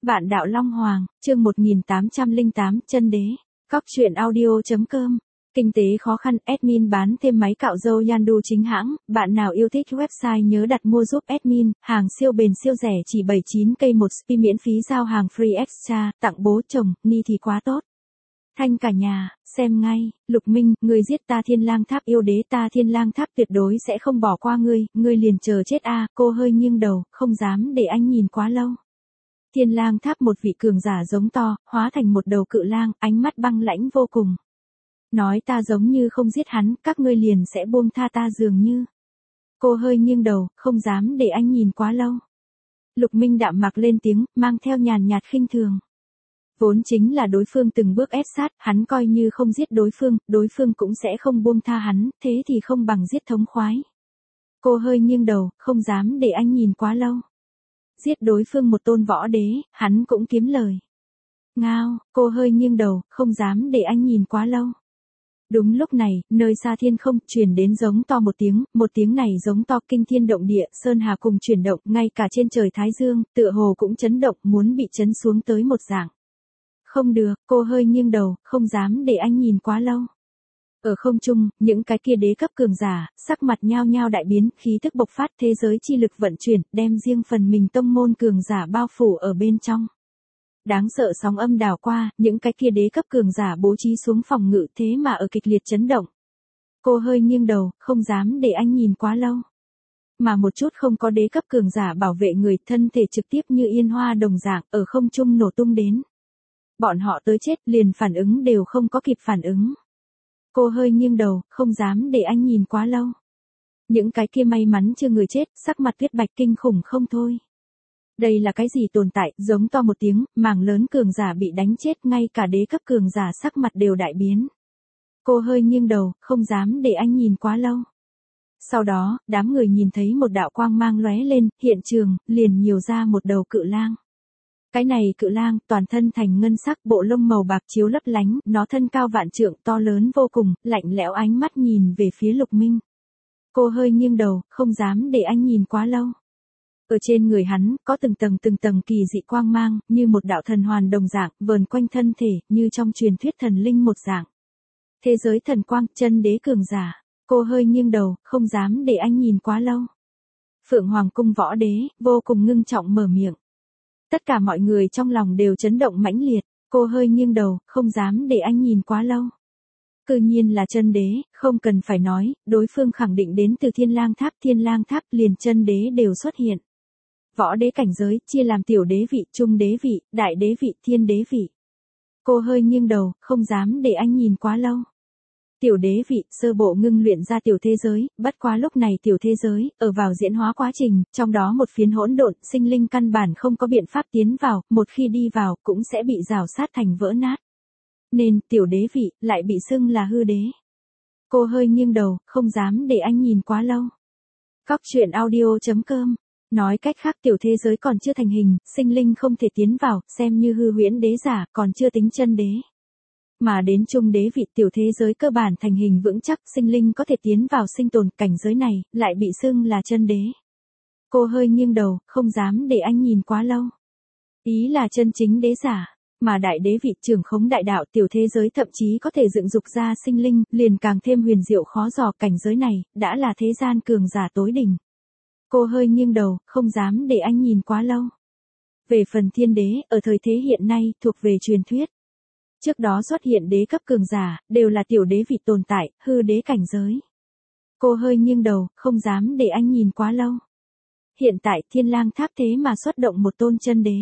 Bạn đạo Long Hoàng, chương 1808, chân đế. Cóc truyện audio.com. Kinh tế khó khăn, admin bán thêm máy cạo râu Yandu chính hãng. Bạn nào yêu thích website nhớ đặt mua giúp admin. Hàng siêu bền siêu rẻ chỉ 79k một spi, miễn phí giao hàng free extra. Tặng bố chồng, ni thì quá tốt. Thanh cả nhà, xem ngay. Lục Minh, ngươi giết ta Thiên Lang Tháp yêu đế, ta Thiên Lang Tháp tuyệt đối sẽ không bỏ qua ngươi liền chờ chết a. Cô hơi nghiêng đầu, không dám để anh nhìn quá lâu. Thiên Lang Tháp một vị cường giả giống to, hóa thành một đầu cự lang, ánh mắt băng lãnh vô cùng. Nói ta giống như không giết hắn, các ngươi liền sẽ buông tha ta dường như. Cô hơi nghiêng đầu, không dám để anh nhìn quá lâu. Lục Minh đạm mạc lên tiếng, mang theo nhàn nhạt khinh thường. Vốn chính là đối phương từng bước ép sát, hắn coi như không giết đối phương cũng sẽ không buông tha hắn, thế thì không bằng giết thống khoái. Cô hơi nghiêng đầu, không dám để anh nhìn quá lâu. Giết đối phương một tôn võ đế, hắn cũng kiếm lời. Ngao, cô hơi nghiêng đầu, không dám để anh nhìn quá lâu. Đúng lúc này, nơi xa thiên không, truyền đến giống to một tiếng này giống to kinh thiên động địa, sơn hà cùng chuyển động, ngay cả trên trời Thái Dương, tựa hồ cũng chấn động, muốn bị chấn xuống tới một dạng. Không được, cô hơi nghiêng đầu, không dám để anh nhìn quá lâu. Ở không trung, những cái kia đế cấp cường giả, sắc mặt nhao nhao đại biến, khí tức bộc phát, thế giới chi lực vận chuyển, đem riêng phần mình tông môn cường giả bao phủ ở bên trong. Đáng sợ sóng âm đảo qua, những cái kia đế cấp cường giả bố trí xuống phòng ngự, thế mà ở kịch liệt chấn động. Cô hơi nghiêng đầu, không dám để anh nhìn quá lâu. Mà một chút không có đế cấp cường giả bảo vệ người, thân thể trực tiếp như yên hoa đồng dạng, ở không trung nổ tung đến. Bọn họ tới chết, liền phản ứng đều không có kịp phản ứng. Cô hơi nghiêng đầu, không dám để anh nhìn quá lâu. Những cái kia may mắn chưa người chết, sắc mặt viết bạch kinh khủng không thôi. Đây là cái gì tồn tại, giống to một tiếng, mảng lớn cường giả bị đánh chết, ngay cả đế cấp cường giả sắc mặt đều đại biến. Cô hơi nghiêng đầu, không dám để anh nhìn quá lâu. Sau đó, đám người nhìn thấy một đạo quang mang lóe lên, hiện trường, liền nhiều ra một đầu cự lang. Cái này cự lang, toàn thân thành ngân sắc, bộ lông màu bạc chiếu lấp lánh, nó thân cao vạn trượng, to lớn vô cùng, lạnh lẽo ánh mắt nhìn về phía Lục Minh. Cô hơi nghiêng đầu, không dám để anh nhìn quá lâu. Ở trên người hắn, có từng tầng kỳ dị quang mang, như một đạo thần hoàn đồng dạng, vờn quanh thân thể, như trong truyền thuyết thần linh một dạng. Thế giới thần quang, chân đế cường giả. Cô hơi nghiêng đầu, không dám để anh nhìn quá lâu. Phượng Hoàng cung võ đế, vô cùng ngưng trọng mở miệng. Tất cả mọi người trong lòng đều chấn động mãnh liệt, cô hơi nghiêng đầu, không dám để anh nhìn quá lâu. Cư nhiên là chân đế, không cần phải nói, đối phương khẳng định đến từ Thiên Lang Tháp liền chân đế đều xuất hiện. Võ đế cảnh giới, chia làm tiểu đế vị, trung đế vị, đại đế vị, thiên đế vị. Cô hơi nghiêng đầu, không dám để anh nhìn quá lâu. Tiểu đế vị, sơ bộ ngưng luyện ra tiểu thế giới, bất quá lúc này tiểu thế giới, ở vào diễn hóa quá trình, trong đó một phiến hỗn độn, sinh linh căn bản không có biện pháp tiến vào, một khi đi vào, cũng sẽ bị rào sát thành vỡ nát. Nên, tiểu đế vị, lại bị xưng là hư đế. Cô hơi nghiêng đầu, không dám để anh nhìn quá lâu. Cóc truyện audio.com. Nói cách khác tiểu thế giới còn chưa thành hình, sinh linh không thể tiến vào, xem như hư huyễn đế giả, còn chưa tính chân đế. Mà đến trung đế vị tiểu thế giới cơ bản thành hình vững chắc, sinh linh có thể tiến vào sinh tồn, cảnh giới này, lại bị xưng là chân đế. Cô hơi nghiêng đầu, không dám để anh nhìn quá lâu. Ý là chân chính đế giả, mà đại đế vị trưởng khống đại đạo tiểu thế giới thậm chí có thể dựng dục ra sinh linh, liền càng thêm huyền diệu khó dò, cảnh giới này, đã là thế gian cường giả tối đỉnh. Cô hơi nghiêng đầu, không dám để anh nhìn quá lâu. Về phần thiên đế, ở thời thế hiện nay, thuộc về truyền thuyết. Trước đó xuất hiện đế cấp cường giả, đều là tiểu đế vị tồn tại, hư đế cảnh giới. Cô hơi nghiêng đầu, không dám để anh nhìn quá lâu. Hiện tại Thiên Lang Tháp thế mà xuất động một tôn chân đế.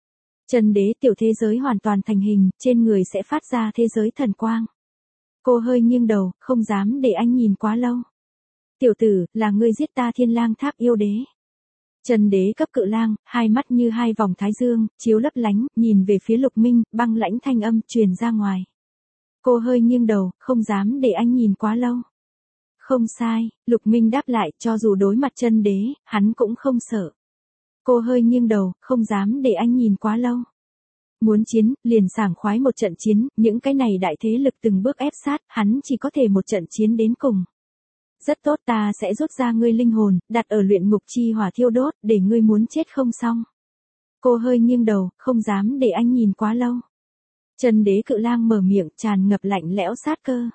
Chân đế tiểu thế giới hoàn toàn thành hình, trên người sẽ phát ra thế giới thần quang. Cô hơi nghiêng đầu, không dám để anh nhìn quá lâu. Tiểu tử, là ngươi giết ta Thiên Lang Tháp yêu đế. Chân đế cấp cự lang, hai mắt như hai vòng thái dương, chiếu lấp lánh, nhìn về phía Lục Minh, băng lãnh thanh âm truyền ra ngoài. Cô hơi nghiêng đầu, không dám để anh nhìn quá lâu. Không sai, Lục Minh đáp lại, cho dù đối mặt chân đế, hắn cũng không sợ. Cô hơi nghiêng đầu, không dám để anh nhìn quá lâu. Muốn chiến, liền sảng khoái một trận chiến, những cái này đại thế lực từng bước ép sát, hắn chỉ có thể một trận chiến đến cùng. Rất tốt, ta sẽ rút ra ngươi linh hồn, đặt ở luyện ngục chi hỏa thiêu đốt, để ngươi muốn chết không xong. Cô hơi nghiêng đầu, không dám để anh nhìn quá lâu. Chân đế cự lang mở miệng tràn ngập lạnh lẽo sát cơ.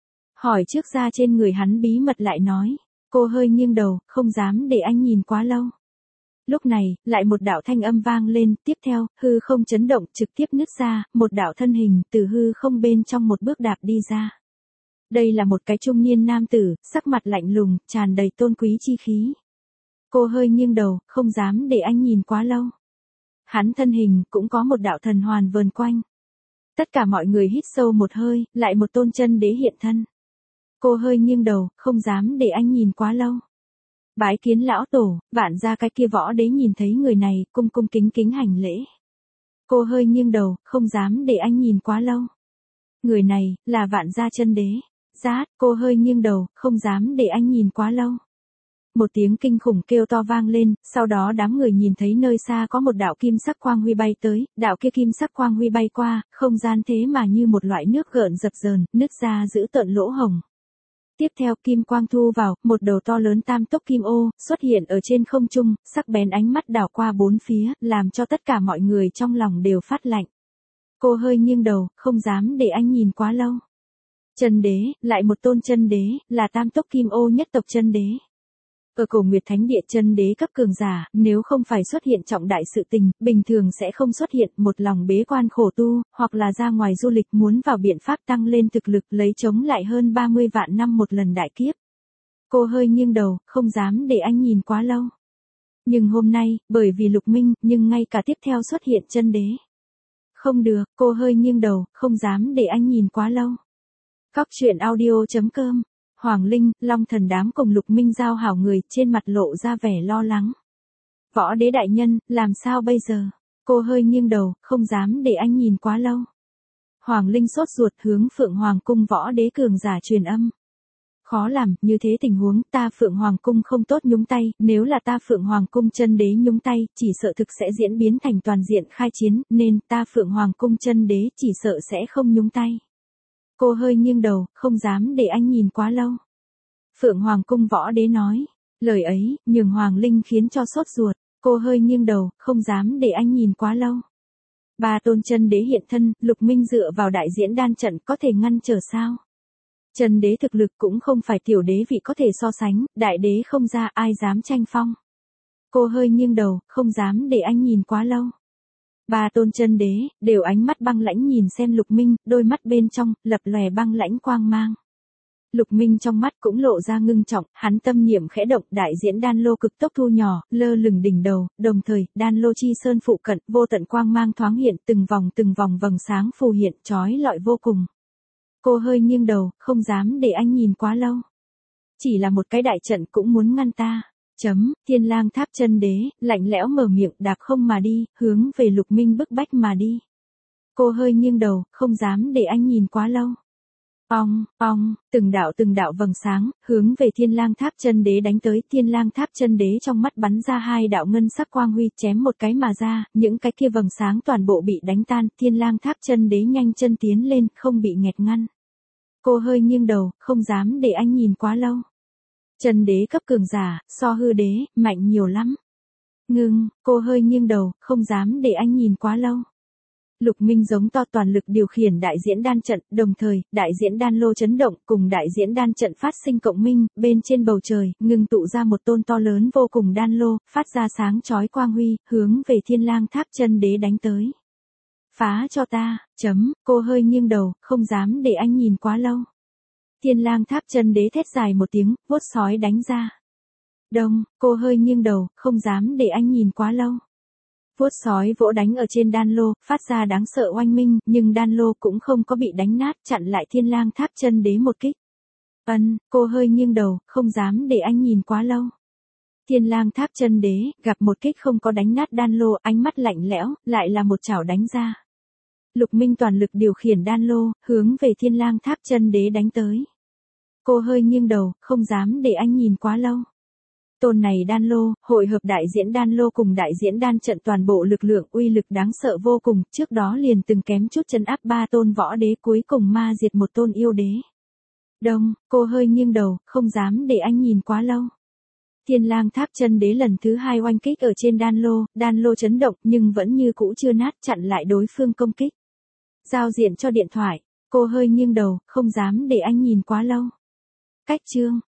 Hỏi trước ra trên người hắn bí mật lại nói. Cô hơi nghiêng đầu, không dám để anh nhìn quá lâu. Lúc này, lại một đạo thanh âm vang lên, tiếp theo, hư không chấn động trực tiếp nứt ra, một đạo thân hình từ hư không bên trong một bước đạp đi ra. Đây là một cái trung niên nam tử, sắc mặt lạnh lùng, tràn đầy tôn quý chi khí. Cô hơi nghiêng đầu, không dám để anh nhìn quá lâu. Hắn thân hình cũng có một đạo thần hoàn vờn quanh. Tất cả mọi người hít sâu một hơi, lại một tôn chân đế hiện thân. Cô hơi nghiêng đầu, không dám để anh nhìn quá lâu. Bái kiến lão tổ, vạn ra cái kia võ đế nhìn thấy người này, cung cung kính kính hành lễ. Cô hơi nghiêng đầu, không dám để anh nhìn quá lâu. Người này, là vạn gia chân đế. Rát, cô hơi nghiêng đầu, không dám để anh nhìn quá lâu. Một tiếng kinh khủng kêu to vang lên, sau đó đám người nhìn thấy nơi xa có một đạo kim sắc quang huy bay tới, đạo kia kim sắc quang huy bay qua, không gian thế mà như một loại nước gợn dập dờn, nứt ra giữ tợn lỗ hồng. Tiếp theo kim quang thu vào, một đầu to lớn tam tốc kim ô, xuất hiện ở trên không trung, sắc bén ánh mắt đảo qua bốn phía, làm cho tất cả mọi người trong lòng đều phát lạnh. Cô hơi nghiêng đầu, không dám để anh nhìn quá lâu. Chân đế, lại một tôn chân đế, là tam tốc kim ô nhất tộc chân đế. Ở Cổ Nguyệt Thánh Địa chân đế cấp cường giả, nếu không phải xuất hiện trọng đại sự tình, bình thường sẽ không xuất hiện, một lòng bế quan khổ tu, hoặc là ra ngoài du lịch muốn vào biện pháp tăng lên thực lực lấy chống lại hơn 30 vạn năm một lần đại kiếp. Cô hơi nghiêng đầu, không dám để anh nhìn quá lâu. Nhưng hôm nay, bởi vì Lục Minh, nhưng ngay cả tiếp theo xuất hiện chân đế. Không được, cô hơi nghiêng đầu, không dám để anh nhìn quá lâu. Cóc truyện audio.com Hoàng Linh, Long Thần đám cùng Lục Minh giao hảo người, trên mặt lộ ra vẻ lo lắng. Võ đế đại nhân, làm sao bây giờ? Cô hơi nghiêng đầu, không dám để anh nhìn quá lâu. Hoàng Linh sốt ruột hướng Phượng Hoàng cung võ đế cường giả truyền âm. Khó làm, như thế tình huống, ta Phượng Hoàng cung không tốt nhúng tay, nếu là ta Phượng Hoàng cung chân đế nhúng tay, chỉ sợ thực sẽ diễn biến thành toàn diện khai chiến, nên ta Phượng Hoàng cung chân đế chỉ sợ sẽ không nhúng tay. Cô hơi nghiêng đầu, không dám để anh nhìn quá lâu. Phượng Hoàng cung võ đế nói, lời ấy, nhường Hoàng Linh khiến cho sốt ruột, cô hơi nghiêng đầu, không dám để anh nhìn quá lâu. Ba tôn chân đế hiện thân, Lục Minh dựa vào đại diễn đan trận có thể ngăn trở sao? Chân đế thực lực cũng không phải tiểu đế vị có thể so sánh, đại đế không ra ai dám tranh phong. Cô hơi nghiêng đầu, không dám để anh nhìn quá lâu. Ba tôn chân đế, đều ánh mắt băng lãnh nhìn xem Lục Minh, đôi mắt bên trong, lập lòe băng lãnh quang mang. Lục Minh trong mắt cũng lộ ra ngưng trọng, hắn tâm niệm khẽ động, đại diễn đan lô cực tốc thu nhỏ, lơ lửng đỉnh đầu, đồng thời, đan lô chi sơn phụ cận, vô tận quang mang thoáng hiện, từng vòng vầng sáng phù hiện, chói lọi vô cùng. Cô hơi nghiêng đầu, không dám để anh nhìn quá lâu. Chỉ là một cái đại trận cũng muốn ngăn ta. Thiên Lang Tháp chân đế, lạnh lẽo mở miệng đạp không mà đi, hướng về Lục Minh bức bách mà đi. Cô hơi nghiêng đầu, không dám để anh nhìn quá lâu. Ong, từng đạo vầng sáng, hướng về Thiên Lang Tháp chân đế đánh tới. Thiên Lang Tháp chân đế trong mắt bắn ra hai đạo ngân sắc quang huy, chém một cái mà ra, những cái kia vầng sáng toàn bộ bị đánh tan. Thiên Lang Tháp chân đế nhanh chân tiến lên, không bị nghẹt ngăn. Cô hơi nghiêng đầu, không dám để anh nhìn quá lâu. Chân đế cấp cường giả, so hư đế, mạnh nhiều lắm. Ngưng, cô hơi nghiêng đầu, không dám để anh nhìn quá lâu. Lục Minh giống to toàn lực điều khiển đại diễn đan trận, đồng thời, đại diễn đan lô chấn động, cùng đại diễn đan trận phát sinh cộng minh, bên trên bầu trời, ngưng tụ ra một tôn to lớn vô cùng đan lô, phát ra sáng chói quang huy, hướng về Thiên Lang Tháp chân đế đánh tới. Phá cho ta, cô hơi nghiêng đầu, không dám để anh nhìn quá lâu. Thiên Lang Tháp chân đế thét dài một tiếng, vuốt sói đánh ra. Đông, cô hơi nghiêng đầu, không dám để anh nhìn quá lâu. Vuốt sói vỗ đánh ở trên đan lô, phát ra đáng sợ oanh minh, nhưng đan lô cũng không có bị đánh nát, chặn lại Thiên Lang Tháp chân đế một kích. Cô hơi nghiêng đầu, không dám để anh nhìn quá lâu. Thiên Lang Tháp chân đế, gặp một kích không có đánh nát đan lô, ánh mắt lạnh lẽo, lại là một chảo đánh ra. Lục Minh toàn lực điều khiển đan lô, hướng về Thiên Lang Tháp chân đế đánh tới. Cô hơi nghiêng đầu, không dám để anh nhìn quá lâu. Tôn này đan lô, hội hợp đại diễn đan lô cùng đại diễn đan trận toàn bộ lực lượng uy lực đáng sợ vô cùng, trước đó liền từng kém chút chân áp ba tôn võ đế cuối cùng ma diệt một tôn yêu đế. Đông, cô hơi nghiêng đầu, không dám để anh nhìn quá lâu. Thiên Lang Tháp Chân Đế lần thứ 2 oanh kích ở trên đan lô chấn động nhưng vẫn như cũ chưa nát, chặn lại đối phương công kích. Giao diện cho điện thoại, cô hơi nghiêng đầu, không dám để anh nhìn quá lâu. Cách chương